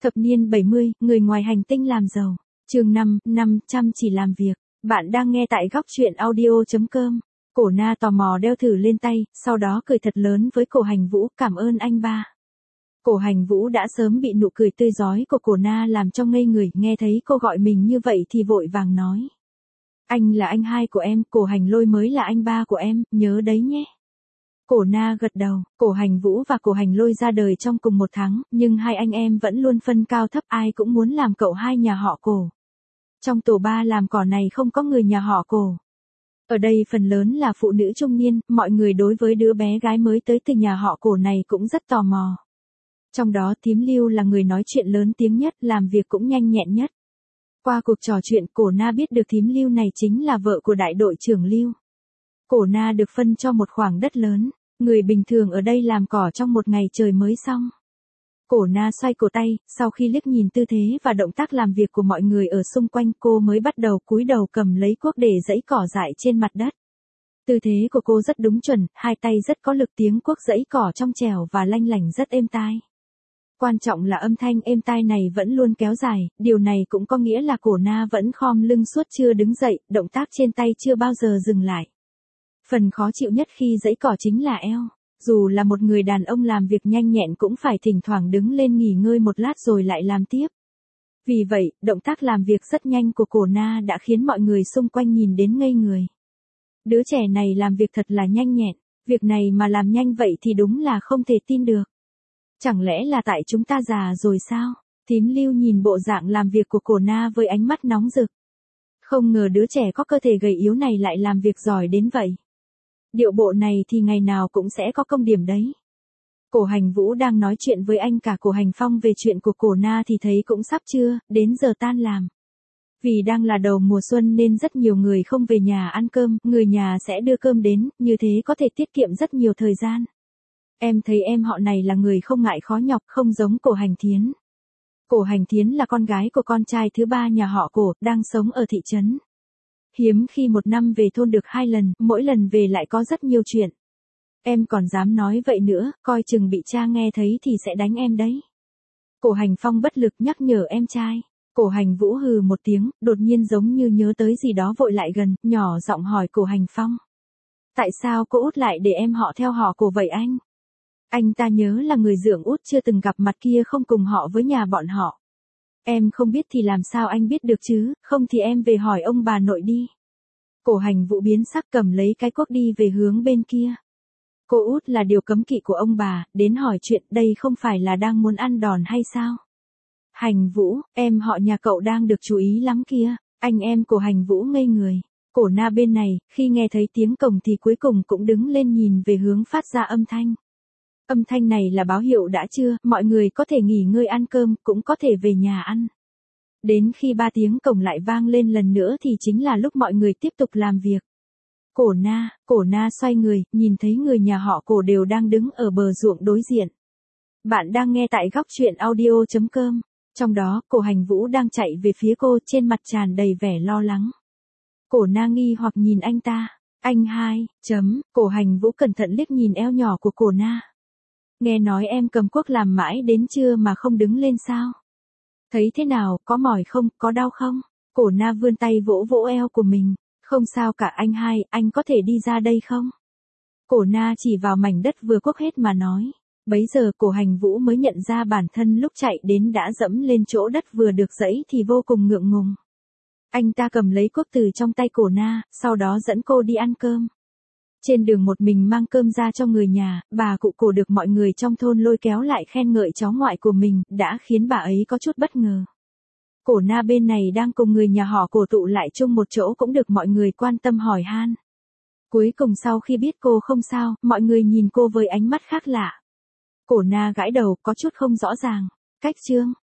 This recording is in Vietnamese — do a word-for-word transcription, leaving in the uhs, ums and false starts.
Thập niên bảy mươi, người ngoài hành tinh làm giàu. Chương năm, năm chăm chỉ làm việc. Bạn đang nghe tại góc truyện audio chấm com. Cổ Na tò mò đeo thử lên tay, sau đó cười thật lớn với Cổ Hành Vũ, cảm ơn anh ba. Cổ Hành Vũ đã sớm bị nụ cười tươi rói của Cổ Na làm cho ngây người, nghe thấy cô gọi mình như vậy thì vội vàng nói. Anh là anh hai của em, Cổ Hành Lôi mới là anh ba của em, nhớ đấy nhé. Cổ Na gật đầu, Cổ Hành Vũ và Cổ Hành Lôi ra đời trong cùng một tháng, nhưng hai anh em vẫn luôn phân cao thấp, ai cũng muốn làm cậu hai nhà họ Cổ. Trong tổ ba làm cỏ này không có người nhà họ Cổ. Ở đây phần lớn là phụ nữ trung niên, mọi người đối với đứa bé gái mới tới từ nhà họ Cổ này cũng rất tò mò. Trong đó Thím Lưu là người nói chuyện lớn tiếng nhất, làm việc cũng nhanh nhẹn nhất. Qua cuộc trò chuyện, Cổ Na biết được Thím Lưu này chính là vợ của đại đội trưởng Lưu. Cổ Na được phân cho một khoảng đất lớn, người bình thường ở đây làm cỏ trong một ngày trời mới xong. Cổ Na xoay cổ tay, sau khi liếc nhìn tư thế và động tác làm việc của mọi người ở xung quanh, cô mới bắt đầu cúi đầu cầm lấy cuốc để giãy cỏ dại trên mặt đất. Tư thế của cô rất đúng chuẩn, hai tay rất có lực, tiếng cuốc giãy cỏ trong trẻo và lanh lảnh rất êm tai. Quan trọng là âm thanh êm tai này vẫn luôn kéo dài, điều này cũng có nghĩa là Cổ Na vẫn khom lưng suốt chưa đứng dậy, động tác trên tay chưa bao giờ dừng lại. Phần khó chịu nhất khi giãy cỏ chính là eo. Dù là một người đàn ông làm việc nhanh nhẹn cũng phải thỉnh thoảng đứng lên nghỉ ngơi một lát rồi lại làm tiếp. Vì vậy, động tác làm việc rất nhanh của Cổ Na đã khiến mọi người xung quanh nhìn đến ngây người. Đứa trẻ này làm việc thật là nhanh nhẹn, việc này mà làm nhanh vậy thì đúng là không thể tin được. Chẳng lẽ là tại chúng ta già rồi sao? Thím Lưu nhìn bộ dạng làm việc của Cổ Na với ánh mắt nóng rực. Không ngờ đứa trẻ có cơ thể gầy yếu này lại làm việc giỏi đến vậy. Điệu bộ này thì ngày nào cũng sẽ có công điểm đấy. Cổ Hành Vũ đang nói chuyện với anh cả Cổ Hành Phong về chuyện của Cổ Na thì thấy cũng sắp trưa, đến giờ tan làm. Vì đang là đầu mùa xuân nên rất nhiều người không về nhà ăn cơm, người nhà sẽ đưa cơm đến, như thế có thể tiết kiệm rất nhiều thời gian. Em thấy em họ này là người không ngại khó nhọc, không giống Cổ Hành Thiến. Cổ Hành Thiến là con gái của con trai thứ ba nhà họ Cổ, đang sống ở thị trấn. Hiếm khi một năm về thôn được hai lần, mỗi lần về lại có rất nhiều chuyện. Em còn dám nói vậy nữa, coi chừng bị cha nghe thấy thì sẽ đánh em đấy. Cổ Hành Phong bất lực nhắc nhở em trai. Cổ Hành Vũ hừ một tiếng, đột nhiên giống như nhớ tới gì đó vội lại gần, nhỏ giọng hỏi Cổ Hành Phong. Tại sao cô út lại để em họ theo họ Cổ vậy anh? Anh ta nhớ là người dượng út chưa từng gặp mặt kia không cùng họ với nhà bọn họ. Em không biết thì làm sao anh biết được chứ, không thì em về hỏi ông bà nội đi. Cổ Hành Vũ biến sắc cầm lấy cái cuốc đi về hướng bên kia. Cô út là điều cấm kỵ của ông bà, đến hỏi chuyện đây không phải là đang muốn ăn đòn hay sao? Hành Vũ, em họ nhà cậu đang được chú ý lắm kia, anh em của Hành Vũ ngây người. Cổ Na bên này, khi nghe thấy tiếng cổng thì cuối cùng cũng đứng lên nhìn về hướng phát ra âm thanh. Âm thanh này là báo hiệu đã trưa, mọi người có thể nghỉ ngơi ăn cơm, cũng có thể về nhà ăn. Đến khi ba tiếng cổng lại vang lên lần nữa thì chính là lúc mọi người tiếp tục làm việc. Cổ Na, Cổ Na xoay người, nhìn thấy người nhà họ Cổ đều đang đứng ở bờ ruộng đối diện. Bạn đang nghe tại góc truyện audio chấm com. Trong đó, Cổ Hành Vũ đang chạy về phía cô, trên mặt tràn đầy vẻ lo lắng. Cổ Na nghi hoặc nhìn anh ta. Anh hai, chấm, Cổ Hành Vũ cẩn thận liếc nhìn eo nhỏ của Cổ Na. Nghe nói em cầm cuốc làm mãi đến trưa mà không đứng lên sao? Thấy thế nào, có mỏi không, có đau không? Cổ Na vươn tay vỗ vỗ eo của mình. Không sao cả anh hai, anh có thể đi ra đây không? Cổ Na chỉ vào mảnh đất vừa cuốc hết mà nói. Bấy giờ Cổ Hành Vũ mới nhận ra bản thân lúc chạy đến đã dẫm lên chỗ đất vừa được giãy thì vô cùng ngượng ngùng. Anh ta cầm lấy cuốc từ trong tay Cổ Na, sau đó dẫn cô đi ăn cơm. Trên đường một mình mang cơm ra cho người nhà, bà cụ Cổ được mọi người trong thôn lôi kéo lại khen ngợi cháu ngoại của mình, đã khiến bà ấy có chút bất ngờ. Cổ Na bên này đang cùng người nhà họ Cổ tụ lại chung một chỗ cũng được mọi người quan tâm hỏi han. Cuối cùng sau khi biết cô không sao, mọi người nhìn cô với ánh mắt khác lạ. Cổ Na gãi đầu, có chút không rõ ràng. Cách chương,